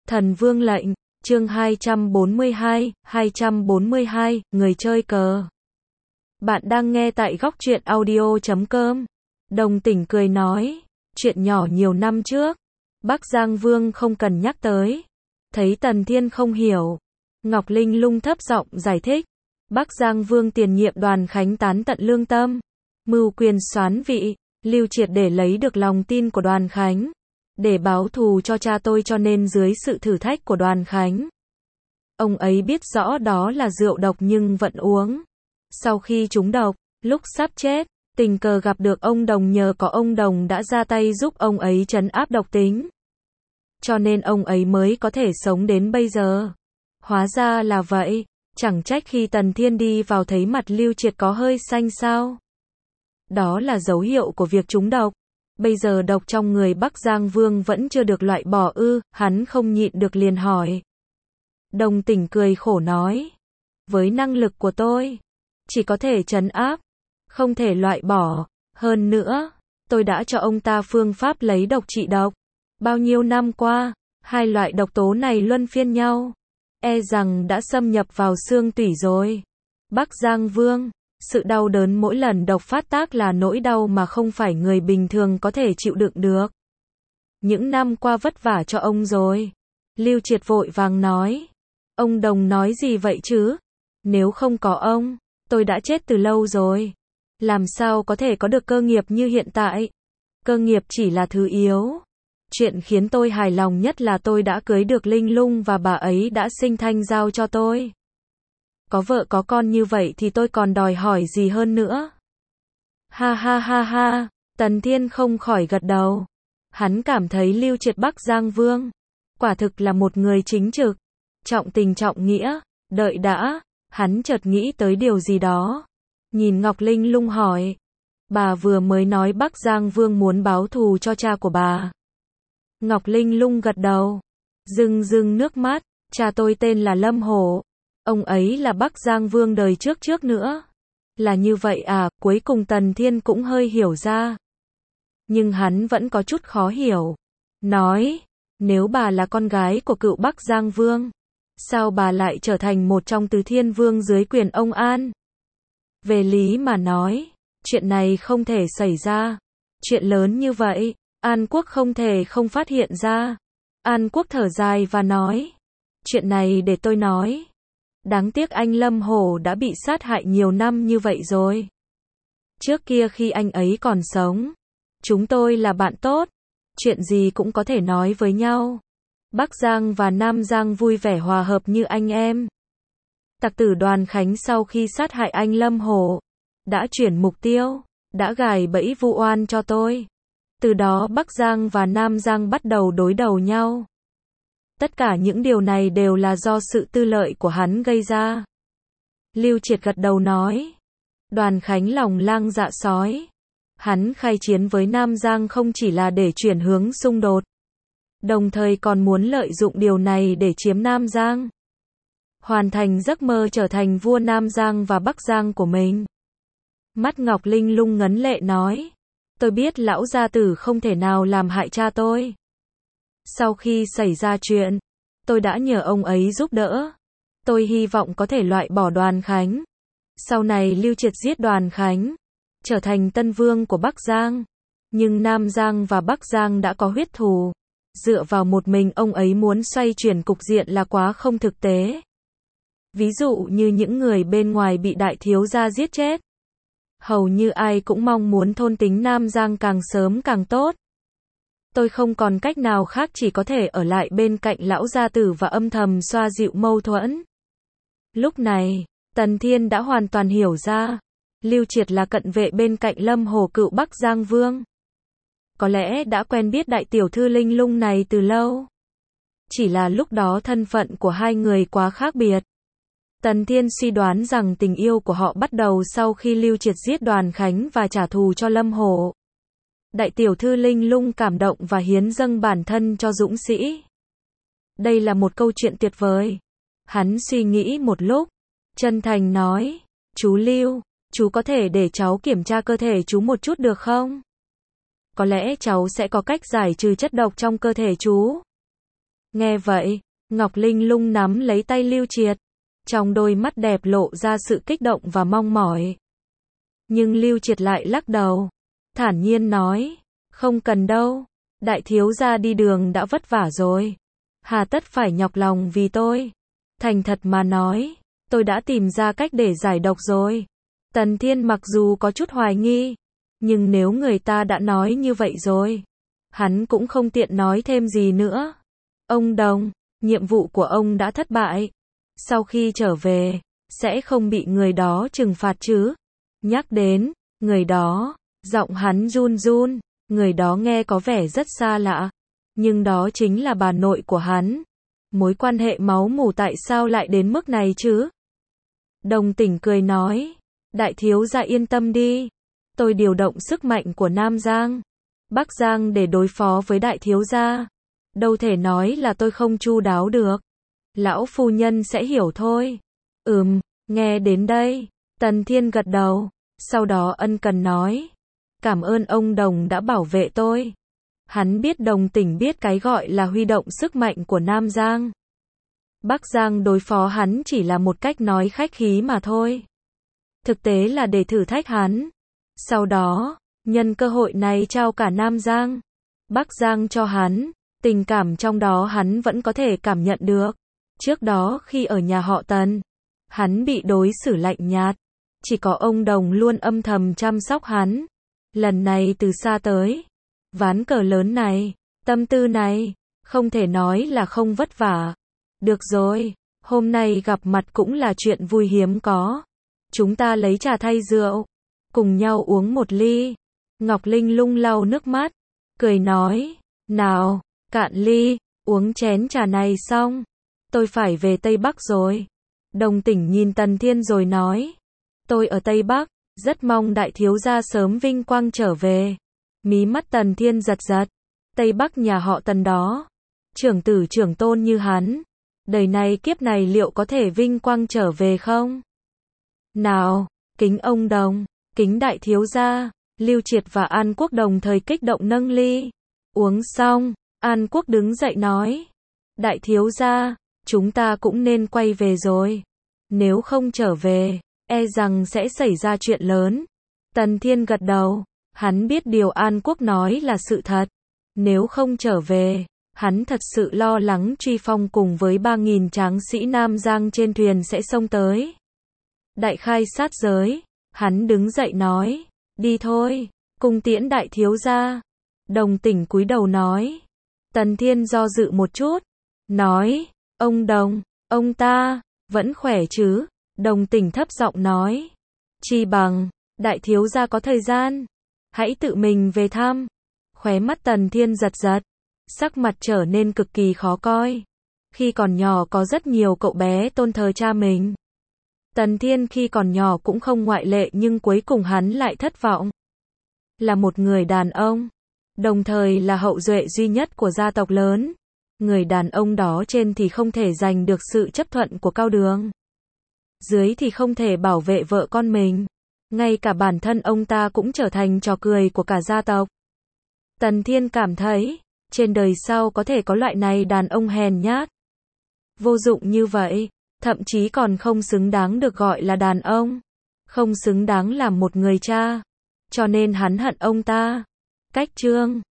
Thần Vương lệnh, chương 242, người chơi cờ. Bạn đang nghe tại góc truyện audio.com. Đồng Tỉnh cười nói, chuyện nhỏ nhiều năm trước, Bắc Giang Vương không cần nhắc tới. Thấy Tần Thiên không hiểu, Ngọc Linh Lung thấp giọng giải thích, Bắc Giang Vương tiền nhiệm Đoàn Khánh tán tận lương tâm, mưu quyền soán vị, Lưu Triệt để lấy được lòng tin của Đoàn Khánh, để báo thù cho cha tôi, cho nên dưới sự thử thách của Đoàn Khánh, ông ấy biết rõ đó là rượu độc nhưng vẫn uống. Sau khi trúng độc, lúc sắp chết, tình cờ gặp được ông Đồng, nhờ có ông Đồng đã ra tay giúp ông ấy trấn áp độc tính, cho nên ông ấy mới có thể sống đến bây giờ. Hóa ra là vậy, chẳng trách khi Tần Thiên đi vào thấy mặt Lưu Triệt có hơi xanh xao. Đó là dấu hiệu của việc trúng độc. Bây giờ độc trong người Bắc Giang Vương vẫn chưa được loại bỏ ư? Hắn không nhịn được liền hỏi. Đồng Tỉnh cười khổ nói, với năng lực của tôi, chỉ có thể trấn áp, không thể loại bỏ. Hơn nữa, tôi đã cho ông ta phương pháp lấy độc trị độc. Bao nhiêu năm qua, hai loại độc tố này luân phiên nhau, e rằng đã xâm nhập vào xương tủy rồi. Bắc Giang Vương, sự đau đớn mỗi lần độc phát tác là nỗi đau mà không phải người bình thường có thể chịu đựng được. Những năm qua vất vả cho ông rồi. Lưu Triệt vội vàng nói. Ông Đồng nói gì vậy chứ? Nếu không có ông, tôi đã chết từ lâu rồi. Làm sao có thể có được cơ nghiệp như hiện tại? Cơ nghiệp chỉ là thứ yếu. Chuyện khiến tôi hài lòng nhất là tôi đã cưới được Linh Lung và bà ấy đã sinh Thanh Giao cho tôi. Có vợ có con như vậy thì tôi còn đòi hỏi gì hơn nữa? Ha ha ha ha, Tần Thiên không khỏi gật đầu. Hắn cảm thấy Lưu Triệt Bắc Giang Vương quả thực là một người chính trực, trọng tình trọng nghĩa. Đợi đã, hắn chợt nghĩ tới điều gì đó. Nhìn Ngọc Linh Lung hỏi, bà vừa mới nói Bắc Giang Vương muốn báo thù cho cha của bà. Ngọc Linh Lung gật đầu, rưng rưng nước mắt. Cha tôi tên là Lâm Hổ, ông ấy là Bắc Giang Vương đời trước nữa. Là như vậy à? Cuối cùng Tần Thiên cũng hơi hiểu ra, nhưng hắn vẫn có chút khó hiểu. Nói, nếu bà là con gái của cựu Bắc Giang Vương, sao bà lại trở thành một trong tứ thiên vương dưới quyền ông An? Về lý mà nói, chuyện này không thể xảy ra. Chuyện lớn như vậy, An Quốc không thể không phát hiện ra. An Quốc thở dài và nói, chuyện này để tôi nói. Đáng tiếc anh Lâm Hổ đã bị sát hại nhiều năm như vậy rồi. Trước kia khi anh ấy còn sống, chúng tôi là bạn tốt, chuyện gì cũng có thể nói với nhau. Bắc Giang và Nam Giang vui vẻ hòa hợp như anh em. Tặc tử Đoàn Khánh sau khi sát hại anh Lâm Hổ, đã chuyển mục tiêu, đã gài bẫy vu oan cho tôi. Từ đó Bắc Giang và Nam Giang bắt đầu đối đầu nhau. Tất cả những điều này đều là do sự tư lợi của hắn gây ra. Lưu Triệt gật đầu nói, Đoàn Khánh lòng lang dạ sói. Hắn khai chiến với Nam Giang không chỉ là để chuyển hướng xung đột, đồng thời còn muốn lợi dụng điều này để chiếm Nam Giang, hoàn thành giấc mơ trở thành vua Nam Giang và Bắc Giang của mình. Mắt Ngọc Linh Lung ngấn lệ nói, tôi biết lão gia tử không thể nào làm hại cha tôi. Sau khi xảy ra chuyện, tôi đã nhờ ông ấy giúp đỡ. Tôi hy vọng có thể loại bỏ Đoàn Khánh. Sau này Lưu Triệt giết Đoàn Khánh, trở thành tân vương của Bắc Giang. Nhưng Nam Giang và Bắc Giang đã có huyết thù. Dựa vào một mình ông ấy muốn xoay chuyển cục diện là quá không thực tế. Ví dụ như những người bên ngoài bị đại thiếu gia giết chết, hầu như ai cũng mong muốn thôn tính Nam Giang càng sớm càng tốt. Tôi không còn cách nào khác, chỉ có thể ở lại bên cạnh lão gia tử và âm thầm xoa dịu mâu thuẫn. Lúc này, Tần Thiên đã hoàn toàn hiểu ra, Lưu Triệt là cận vệ bên cạnh Lâm Hổ cựu Bắc Giang Vương. Có lẽ đã quen biết đại tiểu thư Linh Lung này từ lâu. Chỉ là lúc đó thân phận của hai người quá khác biệt. Tần Thiên suy đoán rằng tình yêu của họ bắt đầu sau khi Lưu Triệt giết Đoàn Khánh và trả thù cho Lâm Hổ. Đại tiểu thư Linh Lung cảm động và hiến dâng bản thân cho dũng sĩ. Đây là một câu chuyện tuyệt vời. Hắn suy nghĩ một lúc, chân thành nói, chú Lưu, chú có thể để cháu kiểm tra cơ thể chú một chút được không? Có lẽ cháu sẽ có cách giải trừ chất độc trong cơ thể chú. Nghe vậy, Ngọc Linh Lung nắm lấy tay Lưu Triệt, trong đôi mắt đẹp lộ ra sự kích động và mong mỏi. Nhưng Lưu Triệt lại lắc đầu, thản nhiên nói, không cần đâu, đại thiếu gia đi đường đã vất vả rồi, hà tất phải nhọc lòng vì tôi. Thành thật mà nói, tôi đã tìm ra cách để giải độc rồi. Tần Thiên mặc dù có chút hoài nghi, nhưng nếu người ta đã nói như vậy rồi, hắn cũng không tiện nói thêm gì nữa. Ông Đồng, nhiệm vụ của ông đã thất bại. Sau khi trở về, sẽ không bị người đó trừng phạt chứ? Nhắc đến người đó, giọng hắn run run, người đó nghe có vẻ rất xa lạ, nhưng đó chính là bà nội của hắn. Mối quan hệ máu mủ tại sao lại đến mức này chứ? Đồng Tỉnh cười nói, đại thiếu gia yên tâm đi, tôi điều động sức mạnh của Nam Giang, Bắc Giang để đối phó với đại thiếu gia. Đâu thể nói là tôi không chu đáo được. Lão phu nhân sẽ hiểu thôi. Nghe đến đây, Tần Thiên gật đầu, sau đó ân cần nói, cảm ơn ông Đồng đã bảo vệ tôi. Hắn biết Đồng Tỉnh biết cái gọi là huy động sức mạnh của Nam Giang, Bắc Giang đối phó hắn chỉ là một cách nói khách khí mà thôi. Thực tế là để thử thách hắn. Sau đó, nhân cơ hội này trao cả Nam Giang, Bắc Giang cho hắn. Tình cảm trong đó hắn vẫn có thể cảm nhận được. Trước đó khi ở nhà họ Tần, hắn bị đối xử lạnh nhạt, chỉ có ông Đồng luôn âm thầm chăm sóc hắn. Lần này từ xa tới, ván cờ lớn này, tâm tư này, không thể nói là không vất vả. Được rồi, hôm nay gặp mặt cũng là chuyện vui hiếm có. Chúng ta lấy trà thay rượu, cùng nhau uống một ly. Ngọc Linh Lung lau nước mắt, cười nói, nào, cạn ly, uống chén trà này xong, tôi phải về Tây Bắc rồi. Đồng Tỉnh nhìn Tần Thiên rồi nói, tôi ở Tây Bắc, rất mong đại thiếu gia sớm vinh quang trở về. Mí mắt Tần Thiên giật giật, Tây Bắc nhà họ Tần đó, trưởng tử trưởng tôn như hắn, đời này kiếp này liệu có thể vinh quang trở về không? Nào, kính ông Đồng, kính đại thiếu gia. Lưu Triệt và An Quốc đồng thời kích động nâng ly. Uống xong, An Quốc đứng dậy nói, đại thiếu gia, chúng ta cũng nên quay về rồi. Nếu không trở về, e rằng sẽ xảy ra chuyện lớn. Tần Thiên gật đầu, hắn biết điều An Quốc nói là sự thật. Nếu không trở về, hắn thật sự lo lắng Truy Phong cùng với 3.000 tráng sĩ Nam Giang trên thuyền sẽ xông tới. Đại khai sát giới, hắn đứng dậy nói, đi thôi, cùng tiễn đại thiếu gia. Đồng Tỉnh cúi đầu nói. Tần Thiên do dự một chút, nói, ông Đồng, ông ta, vẫn khỏe chứ? Đồng Tỉnh thấp giọng nói, chi bằng, đại thiếu gia có thời gian, hãy tự mình về thăm. Khóe mắt Tần Thiên giật giật, sắc mặt trở nên cực kỳ khó coi. Khi còn nhỏ có rất nhiều cậu bé tôn thờ cha mình. Tần Thiên khi còn nhỏ cũng không ngoại lệ, nhưng cuối cùng hắn lại thất vọng. Là một người đàn ông, đồng thời là hậu duệ duy nhất của gia tộc lớn. Người đàn ông đó trên thì không thể giành được sự chấp thuận của Cao Đường, dưới thì không thể bảo vệ vợ con mình. Ngay cả bản thân ông ta cũng trở thành trò cười của cả gia tộc. Tần Thiên cảm thấy, trên đời sau có thể có loại này đàn ông hèn nhát, vô dụng như vậy, thậm chí còn không xứng đáng được gọi là đàn ông, không xứng đáng làm một người cha. Cho nên hắn hận ông ta. Cách chương